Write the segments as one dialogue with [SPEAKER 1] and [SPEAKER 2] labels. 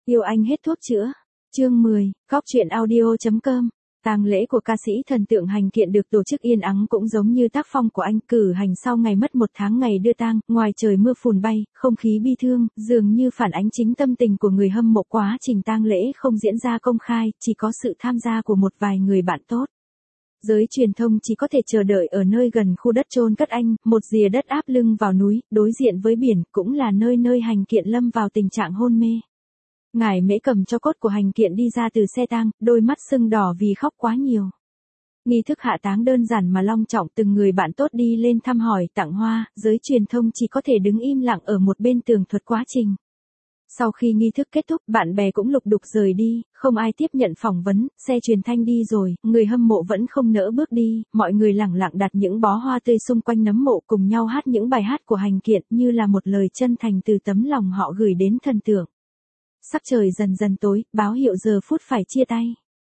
[SPEAKER 1] Yêu anh hết thuốc chữa. Chương 10, Góc truyện audio.com. Tang lễ của ca sĩ thần tượng Hành Kiện được tổ chức yên ắng cũng giống như tác phong của anh, cử hành sau ngày mất 1 tháng ngày đưa tang, ngoài trời mưa phùn bay, không khí bi thương, dường như phản ánh chính tâm tình của người hâm mộ. Quá trình tang lễ không diễn ra công khai, chỉ có sự tham gia của một vài người bạn tốt. Giới truyền thông chỉ có thể chờ đợi ở nơi gần khu đất chôn cất anh, một rìa đất áp lưng vào núi, đối diện với biển, cũng là nơi Hành Kiện lâm vào tình trạng hôn mê. Ngải Mễ cầm tro cốt của Hành Kiện đi ra từ xe tang, đôi mắt sưng đỏ vì khóc quá nhiều. Nghi thức hạ táng đơn giản mà long trọng, từng người bạn tốt đi lên thăm hỏi, tặng hoa, giới truyền thông chỉ có thể đứng im lặng ở một bên tường thuật quá trình. Sau khi nghi thức kết thúc, bạn bè cũng lục đục rời đi, không ai tiếp nhận phỏng vấn, xe truyền thanh đi rồi, người hâm mộ vẫn không nỡ bước đi, mọi người lẳng lặng đặt những bó hoa tươi xung quanh nấm mộ, cùng nhau hát những bài hát của Hành Kiện, như là một lời chân thành từ tấm lòng họ gửi đến thần tượng. Sắc trời dần dần tối, báo hiệu giờ phút phải chia tay.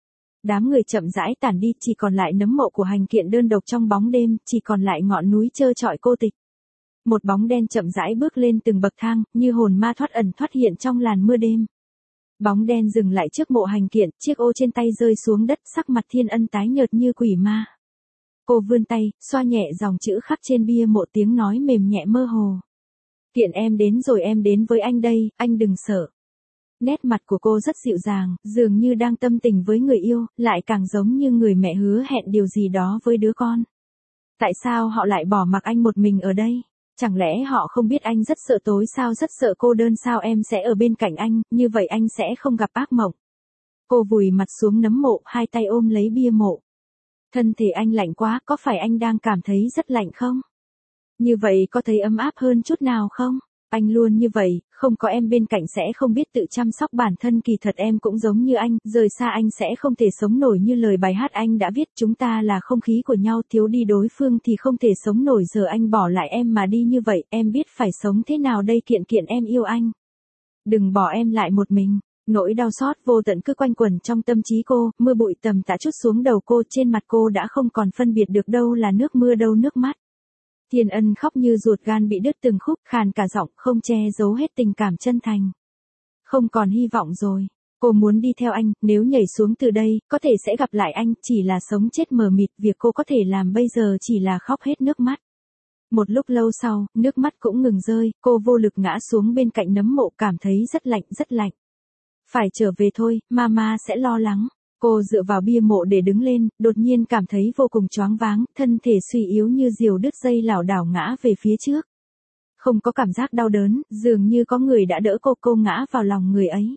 [SPEAKER 1] Đám người chậm rãi tản đi, chỉ còn lại nấm mộ của Hành Kiện đơn độc trong bóng đêm, chỉ còn lại ngọn núi trơ trọi cô tịch. Một bóng đen chậm rãi bước lên từng bậc thang, như hồn ma thoát ẩn thoát hiện trong làn mưa đêm. Bóng đen dừng lại trước mộ Hành Kiện, chiếc ô trên tay rơi xuống đất, sắc mặt Thiên Ân tái nhợt như quỷ ma. Cô vươn tay, xoa nhẹ dòng chữ khắc trên bia mộ, tiếng nói mềm nhẹ mơ hồ. Kiện, em đến rồi, em đến với anh đây, anh đừng sợ. Nét mặt của cô rất dịu dàng, dường như đang tâm tình với người yêu, lại càng giống như người mẹ hứa hẹn điều gì đó với đứa con. Tại sao họ lại bỏ mặc anh một mình ở đây? Chẳng lẽ họ không biết anh rất sợ tối sao, rất sợ cô đơn sao? Em sẽ ở bên cạnh anh, như vậy anh sẽ không gặp ác mộng. Cô vùi mặt xuống nấm mộ, hai tay ôm lấy bia mộ. Thân thể anh lạnh quá, có phải anh đang cảm thấy rất lạnh không? Như vậy có thấy ấm áp hơn chút nào không? Anh luôn như vậy, không có em bên cạnh sẽ không biết tự chăm sóc bản thân, kỳ thật em cũng giống như anh, rời xa anh sẽ không thể sống nổi, như lời bài hát anh đã viết, chúng ta là không khí của nhau, thiếu đi đối phương thì không thể sống nổi, giờ anh bỏ lại em mà đi như vậy, em biết phải sống thế nào đây? Kiện, Kiện, em yêu anh. Đừng bỏ em lại một mình. Nỗi đau xót vô tận cứ quanh quẩn trong tâm trí cô, mưa bụi tầm tã trút xuống đầu cô, trên mặt cô đã không còn phân biệt được đâu là nước mưa đâu nước mắt. Thiên Ân khóc như ruột gan bị đứt từng khúc, khàn cả giọng, không che giấu hết tình cảm chân thành. Không còn hy vọng rồi. Cô muốn đi theo anh, nếu nhảy xuống từ đây, có thể sẽ gặp lại anh, chỉ là sống chết mờ mịt, việc cô có thể làm bây giờ chỉ là khóc hết nước mắt. Một lúc lâu sau, nước mắt cũng ngừng rơi, cô vô lực ngã xuống bên cạnh nấm mộ, cảm thấy rất lạnh, rất lạnh. Phải trở về thôi, mama sẽ lo lắng. Cô dựa vào bia mộ để đứng lên, đột nhiên cảm thấy vô cùng choáng váng, thân thể suy yếu như diều đứt dây, lảo đảo ngã về phía trước. Không có cảm giác đau đớn, dường như có người đã đỡ cô ngã vào lòng người ấy.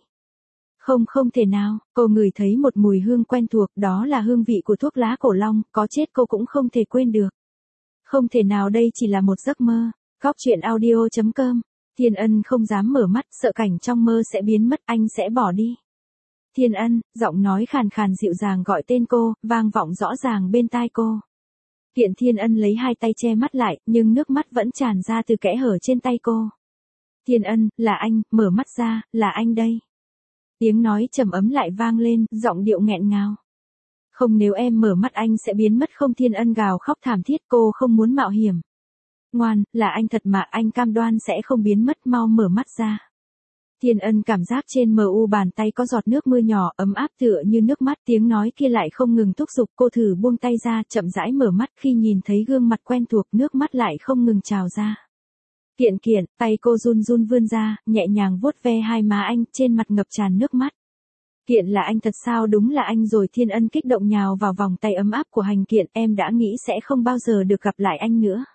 [SPEAKER 1] Không thể nào, cô ngửi thấy một mùi hương quen thuộc, đó là hương vị của thuốc lá cổ long, có chết cô cũng không thể quên được. Không thể nào, đây chỉ là một giấc mơ. Góc truyện audio.com. Thiên Ân không dám mở mắt, sợ cảnh trong mơ sẽ biến mất, anh sẽ bỏ đi. Thiên Ân, giọng nói khàn khàn dịu dàng gọi tên cô, vang vọng rõ ràng bên tai cô. Kiện, Thiên Ân lấy hai tay che mắt lại, nhưng nước mắt vẫn tràn ra từ kẽ hở trên tay cô. Thiên Ân, là anh, mở mắt ra, là anh đây. Tiếng nói trầm ấm lại vang lên, giọng điệu nghẹn ngào. Không, nếu em mở mắt anh sẽ biến mất không? Thiên Ân gào khóc thảm thiết, cô không muốn mạo hiểm. Ngoan, là anh thật mà, anh cam đoan sẽ không biến mất, mau mở mắt ra. Thiên Ân cảm giác trên mu bàn tay có giọt nước mưa nhỏ, ấm áp tựa như nước mắt, tiếng nói kia lại không ngừng thúc giục, cô thử buông tay ra, chậm rãi mở mắt, khi nhìn thấy gương mặt quen thuộc, nước mắt lại không ngừng trào ra. Kiện, tay cô run run vươn ra, nhẹ nhàng vuốt ve hai má anh, trên mặt ngập tràn nước mắt. Kiện, là anh thật sao? Đúng là anh rồi. Thiên Ân kích động nhào vào vòng tay ấm áp của Hành Kiện, em đã nghĩ sẽ không bao giờ được gặp lại anh nữa.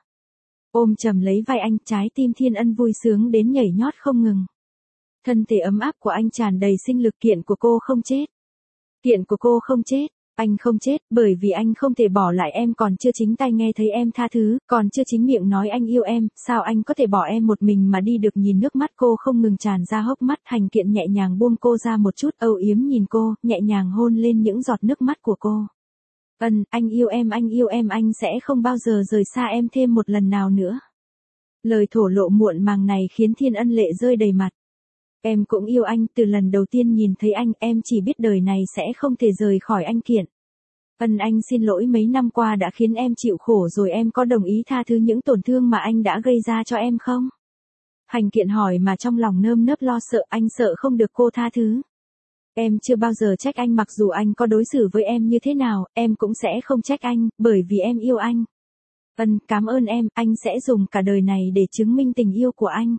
[SPEAKER 1] Ôm chầm lấy vai anh, trái tim Thiên Ân vui sướng đến nhảy nhót không ngừng. Thân thể ấm áp của anh tràn đầy sinh lực. Kiện của cô không chết. Kiện của cô không chết. Anh không chết, bởi vì anh không thể bỏ lại em, còn chưa chính tai nghe thấy em tha thứ, còn chưa chính miệng nói anh yêu em, sao anh có thể bỏ em một mình mà đi được? Nhìn nước mắt cô không ngừng tràn ra hốc mắt, Hành Kiện nhẹ nhàng buông cô ra một chút, âu yếm nhìn cô, nhẹ nhàng hôn lên những giọt nước mắt của cô. Anh yêu em, anh sẽ không bao giờ rời xa em thêm một lần nào nữa. Lời thổ lộ muộn màng này khiến Thiên Ân lệ rơi đầy mặt. Em cũng yêu anh, từ lần đầu tiên nhìn thấy anh, em chỉ biết đời này sẽ không thể rời khỏi anh. Kiện. Anh xin lỗi mấy năm qua đã khiến em chịu khổ rồi, em có đồng ý tha thứ những tổn thương mà anh đã gây ra cho em không? Hành kiện hỏi mà trong lòng nơm nớp lo sợ, anh sợ không được cô tha thứ. Em chưa bao giờ trách anh, mặc dù anh có đối xử với em như thế nào, em cũng sẽ không trách anh, bởi vì em yêu anh. Cảm ơn em, anh sẽ dùng cả đời này để chứng minh tình yêu của anh.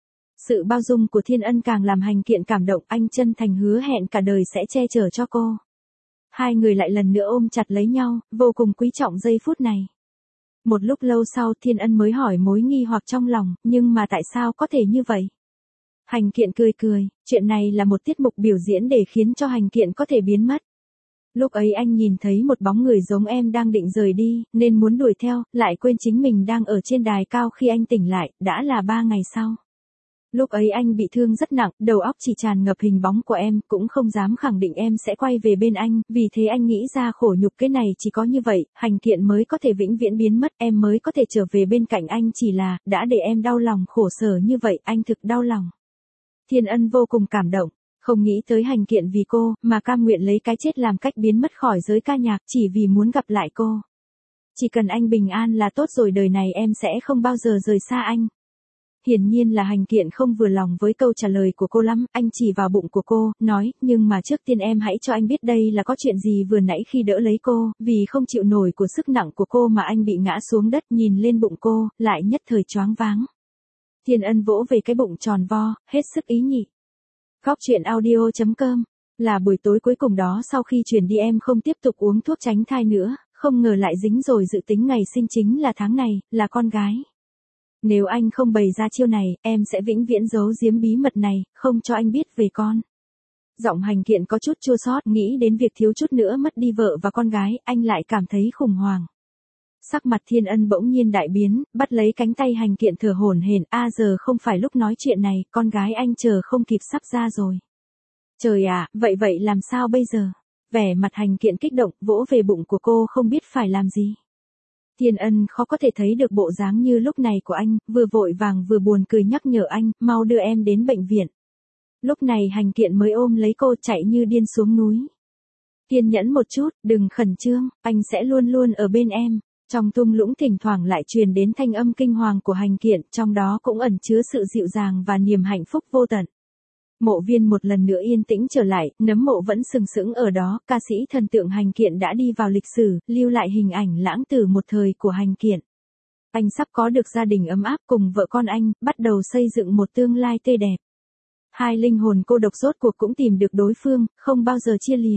[SPEAKER 1] Sự bao dung của Thiên Ân càng làm Hành kiện cảm động, anh chân thành hứa hẹn cả đời sẽ che chở cho cô. Hai người lại lần nữa ôm chặt lấy nhau, vô cùng quý trọng giây phút này. Một lúc lâu sau Thiên Ân mới hỏi mối nghi hoặc trong lòng, nhưng mà tại sao có thể như vậy? Hành kiện cười cười, chuyện này là một tiết mục biểu diễn để khiến cho Hành kiện có thể biến mất. Lúc ấy anh nhìn thấy một bóng người giống em đang định rời đi, nên muốn đuổi theo, lại quên chính mình đang ở trên đài cao khi anh tỉnh lại, đã là 3 ngày sau. Lúc ấy anh bị thương rất nặng, đầu óc chỉ tràn ngập hình bóng của em, cũng không dám khẳng định em sẽ quay về bên anh, vì thế anh nghĩ ra khổ nhục cái này chỉ có như vậy, Hành kiện mới có thể vĩnh viễn biến mất, em mới có thể trở về bên cạnh anh, chỉ là, đã để em đau lòng khổ sở như vậy, anh thực đau lòng. Thiên Ân vô cùng cảm động, không nghĩ tới Hành kiện vì cô, mà cam nguyện lấy cái chết làm cách biến mất khỏi giới ca nhạc, chỉ vì muốn gặp lại cô. Chỉ cần anh bình an là tốt rồi, đời này em sẽ không bao giờ rời xa anh. Hiển nhiên là Hành kiện không vừa lòng với câu trả lời của cô lắm, anh chỉ vào bụng của cô, nói, nhưng mà trước tiên em hãy cho anh biết đây là có chuyện gì. Vừa nãy khi đỡ lấy cô, vì không chịu nổi của sức nặng của cô mà anh bị ngã xuống đất, nhìn lên bụng cô, lại nhất thời choáng váng. Thiên Ân vỗ về cái bụng tròn vo, hết sức ý nhị. Góc truyện audio.com, là buổi tối cuối cùng đó sau khi chuyển đi em không tiếp tục uống thuốc tránh thai nữa, không ngờ lại dính rồi, dự tính ngày sinh chính là tháng này, là con gái. Nếu anh không bày ra chiêu này, em sẽ vĩnh viễn giấu giếm bí mật này, không cho anh biết về con. Giọng Hành kiện có chút chua xót, nghĩ đến việc thiếu chút nữa mất đi vợ và con gái, anh lại cảm thấy khủng hoảng. Sắc mặt Thiên Ân bỗng nhiên đại biến, bắt lấy cánh tay Hành kiện thở hổn hển, giờ không phải lúc nói chuyện này, con gái anh chờ không kịp sắp ra rồi. Trời ạ, vậy làm sao bây giờ? Vẻ mặt Hành kiện kích động, vỗ về bụng của cô không biết phải làm gì. Thiên Ân khó có thể thấy được bộ dáng như lúc này của anh, vừa vội vàng vừa buồn cười nhắc nhở anh, mau đưa em đến bệnh viện. Lúc này Hành kiện mới ôm lấy cô chạy như điên xuống núi. Kiên nhẫn một chút, đừng khẩn trương, anh sẽ luôn luôn ở bên em. Trong thung lũng thỉnh thoảng lại truyền đến thanh âm kinh hoàng của Hành kiện, trong đó cũng ẩn chứa sự dịu dàng và niềm hạnh phúc vô tận. Mộ viên một lần nữa yên tĩnh trở lại, nấm mộ vẫn sừng sững ở đó, ca sĩ thần tượng Hành kiện đã đi vào lịch sử, lưu lại hình ảnh lãng tử một thời của Hành kiện. Anh sắp có được gia đình ấm áp cùng vợ con anh, bắt đầu xây dựng một tương lai tươi đẹp. Hai linh hồn cô độc rốt cuộc cũng tìm được đối phương, không bao giờ chia lìa.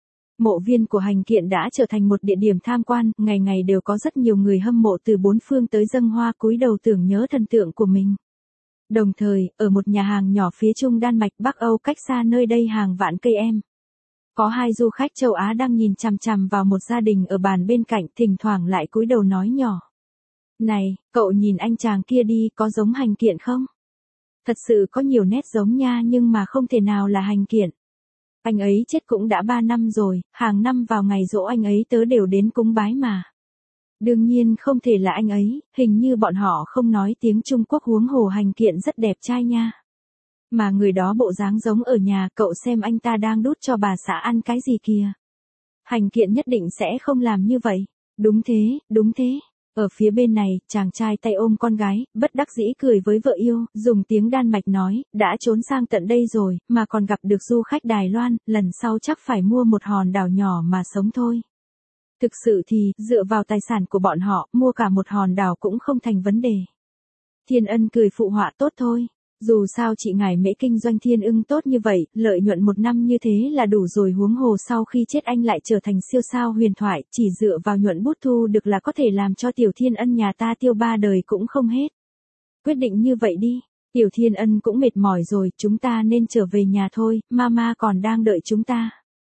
[SPEAKER 1] Mộ viên của Hành kiện đã trở thành một địa điểm tham quan, ngày ngày đều có rất nhiều người hâm mộ từ bốn phương tới dâng hoa cúi đầu tưởng nhớ thần tượng của mình. Đồng thời, ở một nhà hàng nhỏ phía Trung Đan Mạch Bắc Âu cách xa nơi đây hàng vạn cây em. Có hai du khách châu Á đang nhìn chằm chằm vào một gia đình ở bàn bên cạnh, thỉnh thoảng lại cúi đầu nói nhỏ. Này, cậu nhìn anh chàng kia đi, có giống Hành kiện không? Thật sự có nhiều nét giống nha, nhưng mà không thể nào là Hành kiện. Anh ấy chết cũng đã 3 năm rồi, hàng năm vào ngày giỗ anh ấy tớ đều đến cúng bái mà. Đương nhiên không thể là anh ấy, hình như bọn họ không nói tiếng Trung Quốc, huống hồ Hành kiện rất đẹp trai nha. Mà người đó bộ dáng giống ở nhà, cậu xem anh ta đang đút cho bà xã ăn cái gì kìa. Hành kiện nhất định sẽ không làm như vậy. Đúng thế. Ở phía bên này, chàng trai tay ôm con gái, bất đắc dĩ cười với vợ yêu, dùng tiếng Đan Mạch nói, đã trốn sang tận đây rồi, mà còn gặp được du khách Đài Loan, lần sau chắc phải mua một hòn đảo nhỏ mà sống thôi. Thực sự thì, dựa vào tài sản của bọn họ, mua cả một hòn đảo cũng không thành vấn đề. Thiên Ân cười phụ họa, tốt thôi. Dù sao chị ngài Mễ kinh doanh Thiên Ưng tốt như vậy, lợi nhuận một năm như thế là đủ rồi, huống hồ sau khi chết anh lại trở thành siêu sao huyền thoại, chỉ dựa vào nhuận bút thu được là có thể làm cho Tiểu Thiên Ân nhà ta tiêu 3 đời cũng không hết. Quyết định như vậy đi, Tiểu Thiên Ân cũng mệt mỏi rồi, chúng ta nên trở về nhà thôi, mama còn đang đợi chúng ta.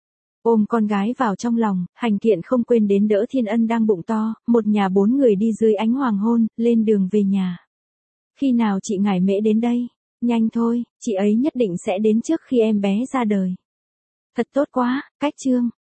[SPEAKER 1] Ôm con gái vào trong lòng, Hành kiện không quên đến đỡ Thiên Ân đang bụng to, một nhà 4 người đi dưới ánh hoàng hôn, lên đường về nhà. Khi nào chị ngài Mễ đến đây? Nhanh thôi, chị ấy nhất định sẽ đến trước khi em bé ra đời. Thật tốt quá, cách chương.